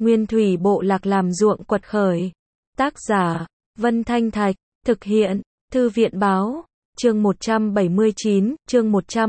Nguyên thủy bộ lạc làm ruộng quật khởi. Tác giả, Vân Thanh Thạch, thực hiện, Thư viện Báo, chương 179, chương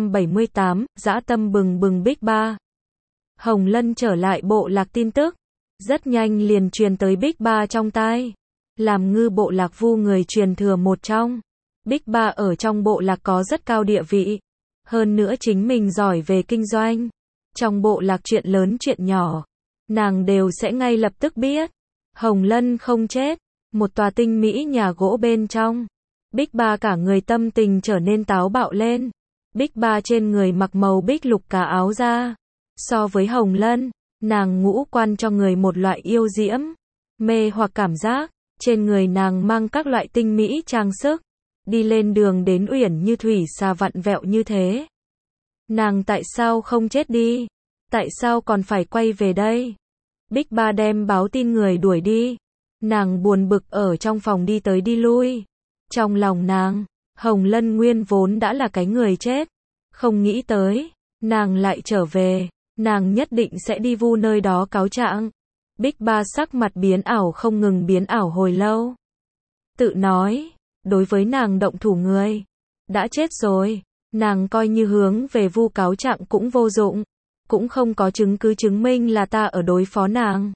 178, dã tâm bừng bừng Big Ba. Hồng Lân trở lại bộ lạc tin tức, rất nhanh liền truyền tới Big Ba trong tai. Làm ngư bộ lạc Vu người truyền thừa một trong. Big Ba ở trong bộ lạc có rất cao địa vị. Hơn nữa chính mình giỏi về kinh doanh. Trong bộ lạc chuyện lớn chuyện nhỏ, nàng đều sẽ ngay lập tức biết. Hồng Lân không chết, một tòa tinh mỹ nhà gỗ bên trong. Big Ba cả người tâm tình trở nên táo bạo lên. Big Ba trên người mặc màu bích lục cả áo da. So với Hồng Lân, nàng ngũ quan cho người một loại yêu diễm, mê hoặc cảm giác. Trên người nàng mang các loại tinh mỹ trang sức. Đi lên đường đến uyển như thủy xà vặn vẹo như thế. Nàng tại sao không chết đi? Tại sao còn phải quay về đây? Big Ba đem báo tin người đuổi đi. Nàng buồn bực ở trong phòng đi tới đi lui. Trong lòng nàng, Hồng Lân nguyên vốn đã là cái người chết. Không nghĩ tới, nàng lại trở về. Nàng nhất định sẽ đi Vu nơi đó cáo trạng. Big Ba sắc mặt biến ảo không ngừng biến ảo hồi lâu. Tự nói, đối với nàng động thủ người đã chết rồi. Nàng coi như hướng về Vu cáo trạng cũng vô dụng. Cũng không có chứng cứ chứng minh là ta ở đối phó nàng.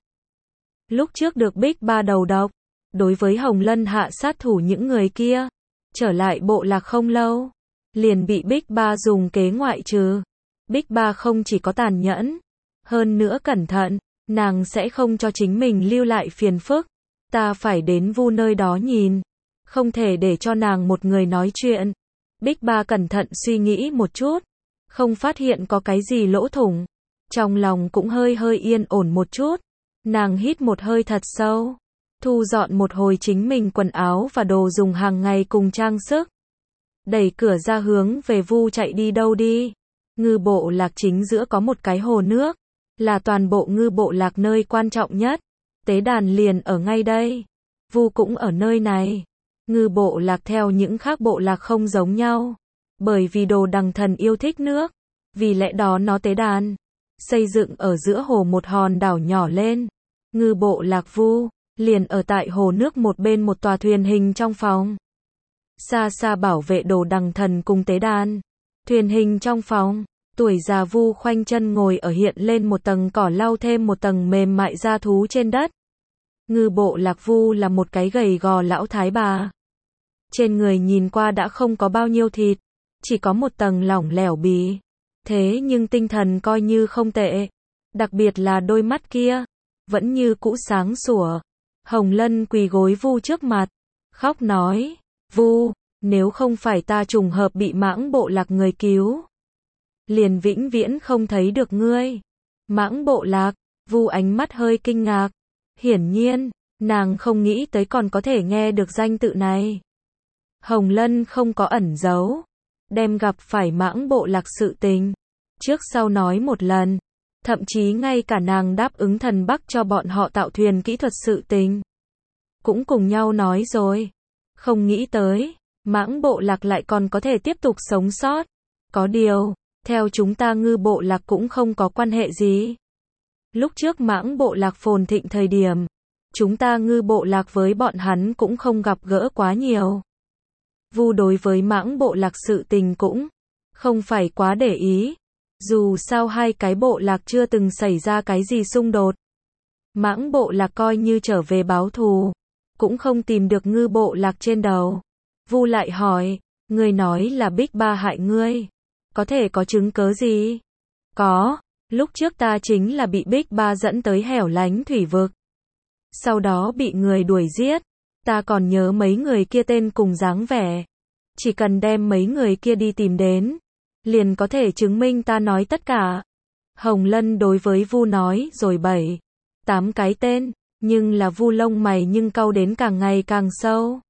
Lúc trước được Big Ba đầu độc, đối với Hồng Lân hạ sát thủ những người kia, trở lại bộ lạc không lâu, liền bị Big Ba dùng kế ngoại trừ. Big Ba không chỉ có tàn nhẫn, hơn nữa cẩn thận, nàng sẽ không cho chính mình lưu lại phiền phức. Ta phải đến Vu nơi đó nhìn, không thể để cho nàng một người nói chuyện. Big Ba cẩn thận suy nghĩ một chút, không phát hiện có cái gì lỗ thủng. Trong lòng cũng hơi yên ổn một chút. Nàng hít một hơi thật sâu, thu dọn một hồi chính mình quần áo và đồ dùng hàng ngày cùng trang sức. Đẩy cửa ra hướng về Vu chạy đi đâu đi. Ngư bộ lạc chính giữa có một cái hồ nước, là toàn bộ ngư bộ lạc nơi quan trọng nhất. Tế đàn liền ở ngay đây. Vu cũng ở nơi này. Ngư bộ lạc theo những khác bộ lạc không giống nhau. Bởi vì Đồ Đằng Thần yêu thích nước. Vì lẽ đó nó tế đàn xây dựng ở giữa hồ một hòn đảo nhỏ lên. Ngư bộ lạc Vu liền ở tại hồ nước một bên một tòa thuyền hình trong phòng. Xa xa bảo vệ Đồ Đằng Thần cùng tế đàn. Thuyền hình trong phòng, tuổi già Vu khoanh chân ngồi ở hiện lên một tầng cỏ lau thêm một tầng mềm mại da thú trên đất. Ngư bộ lạc Vu là một cái gầy gò lão thái bà. Trên người nhìn qua đã không có bao nhiêu thịt, chỉ có một tầng lỏng lẻo bì. Thế nhưng tinh thần coi như không tệ. Đặc biệt là đôi mắt kia, vẫn như cũ sáng sủa. Hồng Lân quỳ gối Vu trước mặt, khóc nói, Vu, nếu không phải ta trùng hợp bị Mãng bộ lạc người cứu, liền vĩnh viễn không thấy được ngươi. Mãng bộ lạc, Vu ánh mắt hơi kinh ngạc. Hiển nhiên, nàng không nghĩ tới còn có thể nghe được danh tự này. Hồng Lân không có ẩn giấu, đem gặp phải Mãng bộ lạc sự tình trước sau nói một lần, thậm chí ngay cả nàng đáp ứng thần Bắc cho bọn họ tạo thuyền kỹ thuật sự tình cũng cùng nhau nói rồi. Không nghĩ tới, Mãng bộ lạc lại còn có thể tiếp tục sống sót. Có điều, theo chúng ta ngư bộ lạc cũng không có quan hệ gì. Lúc trước Mãng bộ lạc phồn thịnh thời điểm, chúng ta ngư bộ lạc với bọn hắn cũng không gặp gỡ quá nhiều. Vu đối với Mãng bộ lạc sự tình cũng không phải quá để ý. Dù sao hai cái bộ lạc chưa từng xảy ra cái gì xung đột. Mãng bộ lạc coi như trở về báo thù, cũng không tìm được ngư bộ lạc trên đầu. Vu lại hỏi, ngươi nói là Big Ba hại ngươi, có thể có chứng cớ gì? Có, lúc trước ta chính là bị Big Ba dẫn tới hẻo lánh thủy vực. Sau đó bị người đuổi giết, ta còn nhớ mấy người kia tên cùng dáng vẻ. Chỉ cần đem mấy người kia đi tìm đến, liền có thể chứng minh ta nói tất cả. Hồng Lân đối với Vu nói rồi 7-8 cái tên, nhưng là Vu lông mày nhưng cau đến càng ngày càng sâu.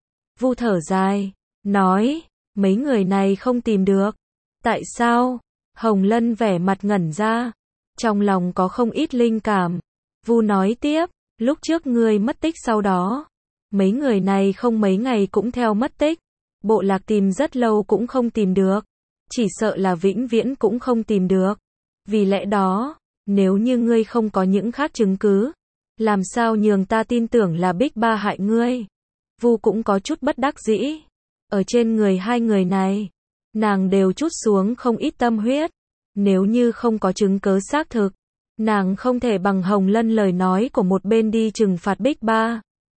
Vu thở dài, nói, mấy người này không tìm được. Tại sao? Hồng Lân vẻ mặt ngẩn ra, trong lòng có không ít linh cảm. Vu nói tiếp, lúc trước ngươi mất tích sau đó, mấy người này không mấy ngày cũng theo mất tích. Bộ lạc tìm rất lâu cũng không tìm được. Chỉ sợ là vĩnh viễn cũng không tìm được. Vì lẽ đó, nếu như ngươi không có những khác chứng cứ, Làm sao nhường ta tin tưởng là Bích Ba hại ngươi? Vu cũng có chút bất đắc dĩ. Ở trên người hai người này, nàng đều trút xuống không ít tâm huyết. Nếu như không có chứng cớ xác thực, nàng không thể bằng Hồng Lân lời nói của một bên đi trừng phạt Bích Ba.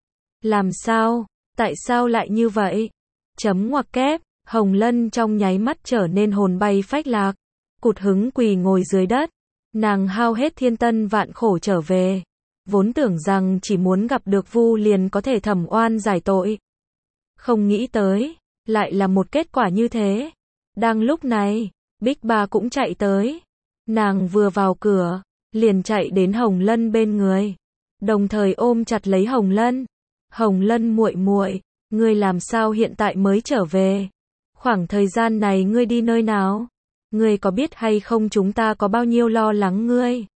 Làm sao? Tại sao lại như vậy? Chấm ngoặc kép, Hồng Lân trong nháy mắt trở nên hồn bay phách lạc, cụt hứng quỳ ngồi dưới đất. Nàng hao hết thiên tân vạn khổ trở về, vốn tưởng rằng chỉ muốn gặp được Vu liền có thể thẩm oan giải tội. Không nghĩ tới, lại là một kết quả như thế. Đang lúc này, Bích Ba cũng chạy tới. Nàng vừa vào cửa, liền chạy đến Hồng Lân bên người, đồng thời ôm chặt lấy Hồng Lân. Hồng Lân muội muội, ngươi làm sao hiện tại mới trở về? Khoảng thời gian này ngươi đi nơi nào? Ngươi có biết hay không chúng ta có bao nhiêu lo lắng ngươi?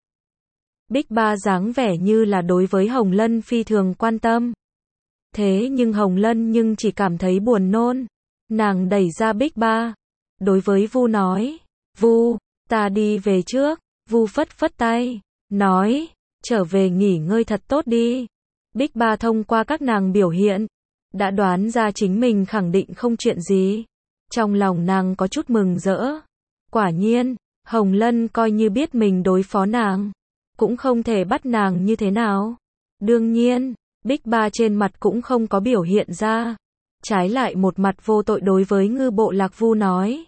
Bích Ba dáng vẻ như là đối với Hồng Lân phi thường quan tâm. Thế nhưng Hồng Lân nhưng chỉ cảm thấy buồn nôn. Nàng đẩy ra Bích Ba, đối với Vu nói, Vu, ta đi về trước. Vu phất phất tay, nói, trở về nghỉ ngơi thật tốt đi. Bích Ba thông qua các nàng biểu hiện, đã đoán ra chính mình khẳng định không chuyện gì. Trong lòng nàng có chút mừng rỡ. Quả nhiên, Hồng Lân coi như biết mình đối phó nàng, cũng không thể bắt nàng như thế nào. Đương nhiên, Bích Ba trên mặt cũng không có biểu hiện ra. Trái lại một mặt vô tội đối với Ngư Bộ Lạc Vu nói.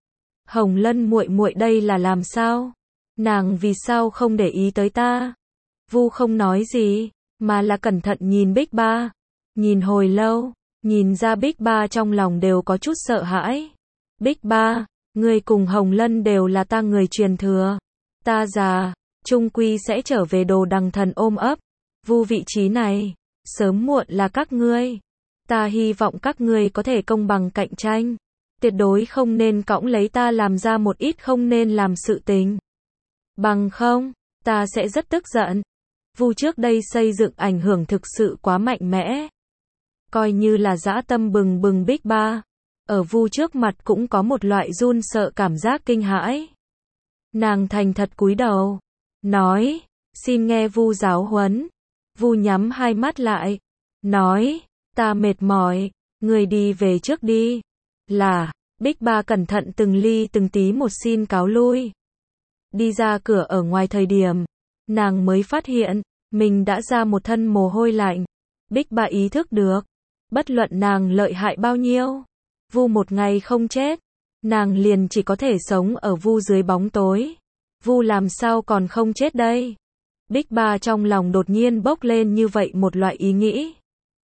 Hồng Lân muội muội đây là làm sao? Nàng vì sao không để ý tới ta? Vu không nói gì, mà là cẩn thận nhìn Bích Ba. Nhìn hồi lâu, nhìn ra Bích Ba trong lòng đều có chút sợ hãi. Bích Ba, ngươi cùng Hồng Lân đều là ta người truyền thừa. Ta già, chung quy sẽ trở về Đồ Đằng Thần ôm ấp. Vu vị trí này, sớm muộn là các ngươi. Ta hy vọng các ngươi có thể công bằng cạnh tranh. Tuyệt đối không nên cõng lấy ta làm ra một ít không nên làm sự tình. Bằng không, ta sẽ rất tức giận. Vu trước đây xây dựng ảnh hưởng thực sự quá mạnh mẽ. Coi như là dã tâm bừng bừng Bích Ba, ở Vu trước mặt cũng có một loại run sợ cảm giác kinh hãi. Nàng thành thật cúi đầu, nói, xin nghe Vu giáo huấn. Vu nhắm hai mắt lại, nói, ta mệt mỏi, người đi về trước đi. Là, Bích Ba cẩn thận từng ly từng tí một xin cáo lui. Đi ra cửa ở ngoài thời điểm, nàng mới phát hiện, mình đã ra một thân mồ hôi lạnh. Bích Ba ý thức được, bất luận nàng lợi hại bao nhiêu, Vu một ngày không chết, nàng liền chỉ có thể sống ở Vu dưới bóng tối. Vu làm sao còn không chết đây? Bích Ba trong lòng đột nhiên bốc lên như vậy một loại ý nghĩ.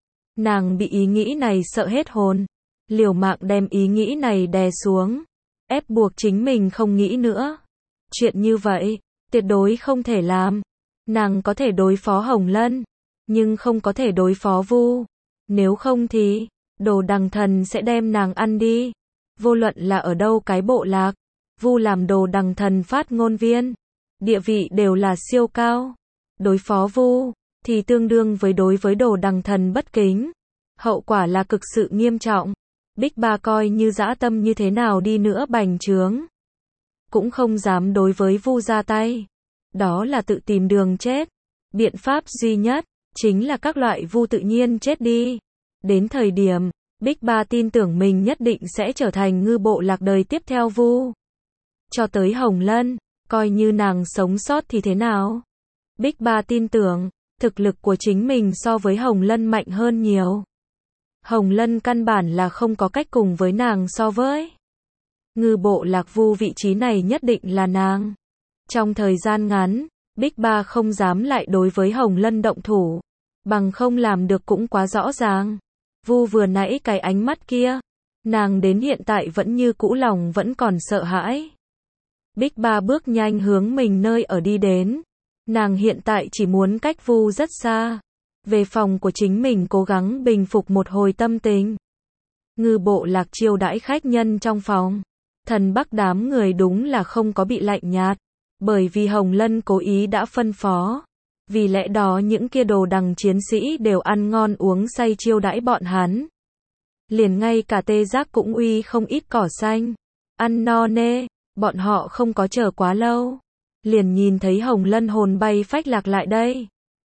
Nàng bị ý nghĩ này sợ hết hồn, liều mạng đem ý nghĩ này đè xuống, ép buộc chính mình không nghĩ nữa. Chuyện như vậy, tuyệt đối không thể làm. Nàng có thể đối phó Hồng Lân, nhưng không có thể đối phó Vu. Nếu không thì, Đồ Đằng Thần sẽ đem nàng ăn đi. Vô luận là ở đâu cái bộ lạc, Vu làm Đồ Đằng Thần phát ngôn viên, địa vị đều là siêu cao. Đối phó Vu, thì tương đương với đối với Đồ Đằng Thần bất kính. Hậu quả là cực sự nghiêm trọng. Bích Ba coi như dã tâm như thế nào đi nữa bành trướng, cũng không dám đối với Vu ra tay. Đó là tự tìm đường chết. Biện pháp duy nhất, chính là các loại Vu tự nhiên chết đi. Đến thời điểm, Bích Ba tin tưởng mình nhất định sẽ trở thành Ngư Bộ Lạc đời tiếp theo Vu. Cho tới Hồng Lân, coi như nàng sống sót thì thế nào? Bích Ba tin tưởng, thực lực của chính mình so với Hồng Lân mạnh hơn nhiều. Hồng Lân căn bản là không có cách cùng với nàng so với. Ngư Bộ Lạc Vu vị trí này nhất định là nàng. Trong thời gian ngắn, Bích Ba không dám lại đối với Hồng Lân động thủ. Bằng không làm được cũng quá rõ ràng. Vu vừa nãy cái ánh mắt kia, nàng đến hiện tại vẫn như cũ lòng vẫn còn sợ hãi. Bích Ba bước nhanh hướng mình nơi ở đi đến. Nàng hiện tại chỉ muốn cách Vu rất xa. Về phòng của chính mình cố gắng bình phục một hồi tâm tình. Ngư Bộ Lạc chiêu đãi khách nhân trong phòng. Thần Bắc đám người đúng là không có bị lạnh nhạt. Bởi vì Hồng Lân cố ý đã phân phó. Vì lẽ đó những kia Đồ Đằng chiến sĩ đều ăn ngon uống say chiêu đãi bọn hắn. Liền ngay cả Tê Giác cũng uy không ít cỏ xanh. Ăn no nê, bọn họ không có chờ quá lâu. Liền nhìn thấy Hồng Lân hồn bay phách lạc lại đây.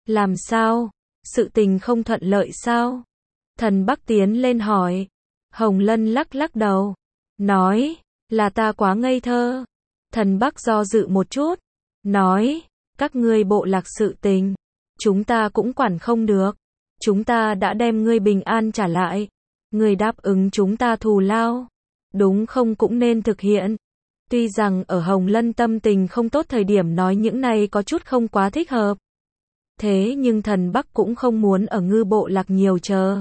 Làm sao? Sự tình không thuận lợi sao? Thần Bắc tiến lên hỏi. Hồng Lân lắc lắc đầu. Nói, là ta quá ngây thơ. Thần Bắc do dự một chút. Nói, các ngươi bộ lạc sự tình. Chúng ta cũng quản không được. Chúng ta đã đem ngươi bình an trả lại. Ngươi đáp ứng chúng ta thù lao. Đúng không cũng nên thực hiện. Tuy rằng ở Hồng Lân tâm tình không tốt thời điểm nói những này có chút không quá thích hợp. Thế nhưng thần Bắc cũng không muốn ở ngư bộ lạc nhiều chờ.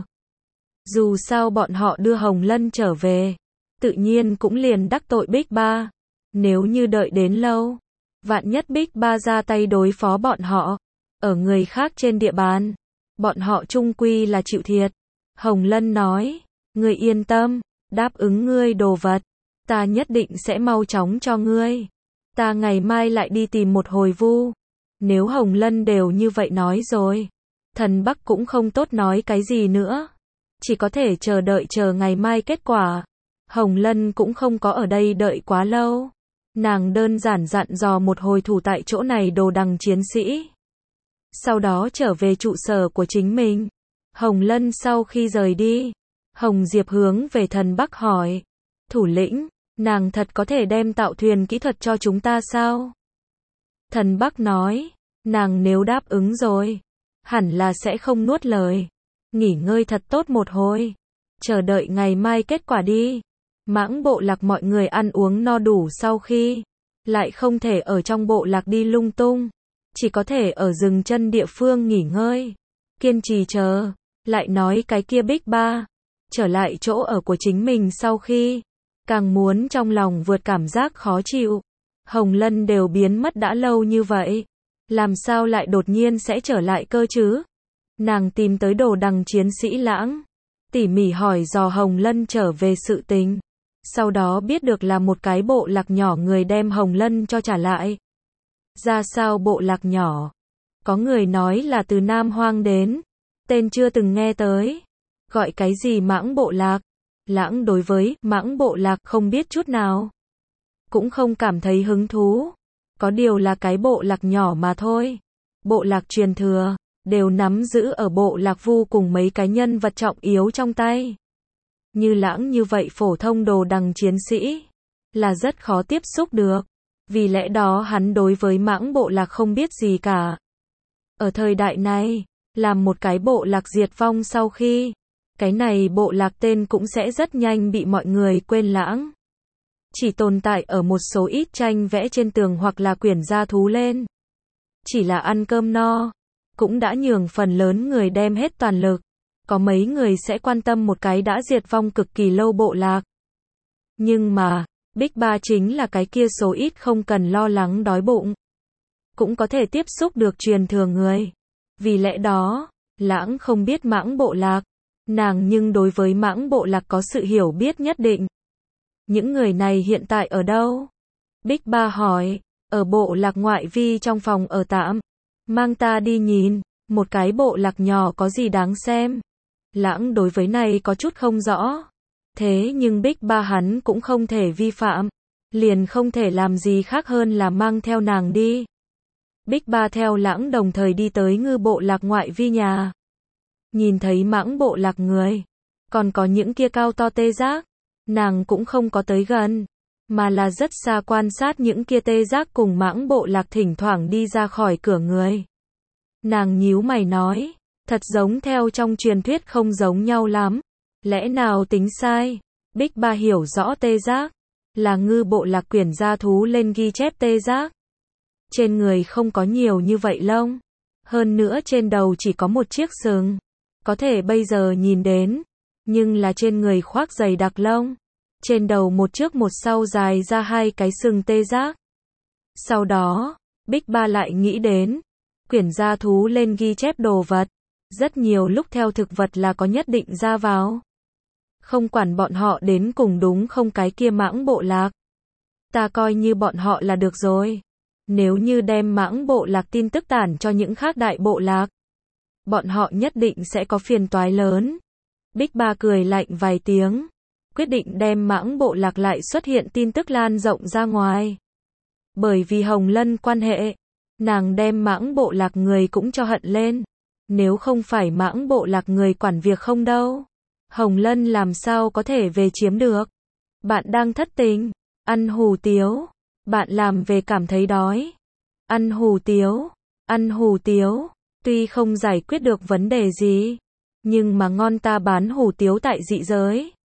Dù sao bọn họ đưa Hồng Lân trở về. Tự nhiên cũng liền đắc tội Bích Ba. Nếu như đợi đến lâu. Vạn nhất Bích Ba ra tay đối phó bọn họ. Ở người khác trên địa bàn. Bọn họ chung quy là chịu thiệt. Hồng Lân nói. Ngươi yên tâm. Đáp ứng ngươi đồ vật. Ta nhất định sẽ mau chóng cho ngươi. Ta ngày mai lại đi tìm một hồi Vu. Nếu Hồng Lân đều như vậy nói rồi. Thần Bắc cũng không tốt nói cái gì nữa. Chỉ có thể chờ đợi ngày mai kết quả. Hồng Lân cũng không có ở đây đợi quá lâu. Nàng đơn giản dặn dò một hồi thủ tại chỗ này đồ đằng chiến sĩ. Sau đó trở về trụ sở của chính mình. Hồng Lân sau khi rời đi. Hồng Diệp hướng về thần Bắc hỏi. Thủ lĩnh, nàng thật có thể đem tạo thuyền kỹ thuật cho chúng ta sao? Thần Bắc nói. Nàng nếu đáp ứng rồi. Hẳn là sẽ không nuốt lời. Nghỉ ngơi thật tốt một hồi. Chờ đợi ngày mai kết quả đi. Mãng bộ lạc mọi người ăn uống no đủ sau khi. Lại không thể ở trong bộ lạc đi lung tung. Chỉ có thể ở dừng chân địa phương nghỉ ngơi. Kiên trì chờ. Lại nói cái kia Bích Ba. Trở lại chỗ ở của chính mình sau khi. Càng muốn trong lòng vượt cảm giác khó chịu. Hồng Lân đều biến mất đã lâu như vậy. Làm sao lại đột nhiên sẽ trở lại cơ chứ? Nàng tìm tới đồ đằng chiến sĩ Lãng. Tỉ mỉ hỏi dò Hồng Lân trở về sự tình. Sau đó biết được là một cái bộ lạc nhỏ người đem Hồng Lân cho trả lại. Ra sao bộ lạc nhỏ? Có người nói là từ Nam Hoang đến. Tên chưa từng nghe tới. Gọi cái gì Mãng bộ lạc? Lãng đối với Mãng bộ lạc không biết chút nào. Cũng không cảm thấy hứng thú. Có điều là cái bộ lạc nhỏ mà thôi. Bộ lạc truyền thừa. Đều nắm giữ ở bộ lạc Vu cùng mấy cái nhân vật trọng yếu trong tay. Như Lãng như vậy phổ thông đồ đằng chiến sĩ. Là rất khó tiếp xúc được. Vì lẽ đó hắn đối với Mãng bộ lạc không biết gì cả. Ở thời đại này, làm một cái bộ lạc diệt vong sau khi. Cái này bộ lạc tên cũng sẽ rất nhanh bị mọi người quên lãng. Chỉ tồn tại ở một số ít tranh vẽ trên tường hoặc là quyển gia thú lên. Chỉ là ăn cơm no. Cũng đã nhường phần lớn người đem hết toàn lực. Có mấy người sẽ quan tâm một cái đã diệt vong cực kỳ lâu bộ lạc. Nhưng mà, Bích Ba chính là cái kia số ít không cần lo lắng đói bụng. Cũng có thể tiếp xúc được truyền thừa người. Vì lẽ đó, Lãng không biết Mãng bộ lạc. Nàng nhưng đối với Mãng bộ lạc có sự hiểu biết nhất định. Những người này hiện tại ở đâu? Bích Ba hỏi. Ở bộ lạc ngoại vi trong phòng ở tạm. Mang ta đi nhìn. Một cái bộ lạc nhỏ có gì đáng xem. Lãng đối với này có chút không rõ. Thế nhưng Bích Ba hắn cũng không thể vi phạm. Liền không thể làm gì khác hơn là mang theo nàng đi. Bích Ba theo Lãng đồng thời đi tới ngư bộ lạc ngoại vi nhà. Nhìn thấy Mãng bộ lạc người. Còn có những kia cao to tê giác. Nàng cũng không có tới gần. Mà là rất xa quan sát những kia tê giác cùng Mãng bộ lạc thỉnh thoảng đi ra khỏi cửa người. Nàng nhíu mày nói. Thật giống theo trong truyền thuyết không giống nhau lắm. Lẽ nào tính sai? Bích Ba hiểu rõ tê giác. Là ngư bộ lạc quyển gia thú lên ghi chép tê giác. Trên người không có nhiều như vậy lông. Hơn nữa trên đầu chỉ có một chiếc sừng. Có thể bây giờ nhìn đến. Nhưng là trên người khoác dày đặc lông. Trên đầu một trước một sau dài ra hai cái sừng tê giác. Sau đó, Bích Ba lại nghĩ đến. Quyển gia thú lên ghi chép đồ vật. Rất nhiều lúc theo thực vật là có nhất định ra vào. Không quản bọn họ đến cùng đúng không cái kia Mãng bộ lạc. Ta coi như bọn họ là được rồi. Nếu như đem Mãng bộ lạc tin tức tản cho những khác đại bộ lạc. Bọn họ nhất định sẽ có phiền toái lớn. Bích Ba cười lạnh vài tiếng. Quyết định đem Mãng bộ lạc lại xuất hiện tin tức lan rộng ra ngoài. Bởi vì Hồng Lân quan hệ. Nàng đem Mãng Bộ Lạc người cũng cho hận lên. Nếu không phải Mãng Bộ Lạc người quản việc không đâu, Hồng Lân làm sao có thể về chiếm được. Bạn đang thất tình, ăn hủ tiếu. Bạn làm về cảm thấy đói. Ăn hủ tiếu, ăn hủ tiếu. Tuy không giải quyết được vấn đề gì, nhưng mà ngon, ta bán hủ tiếu tại dị giới.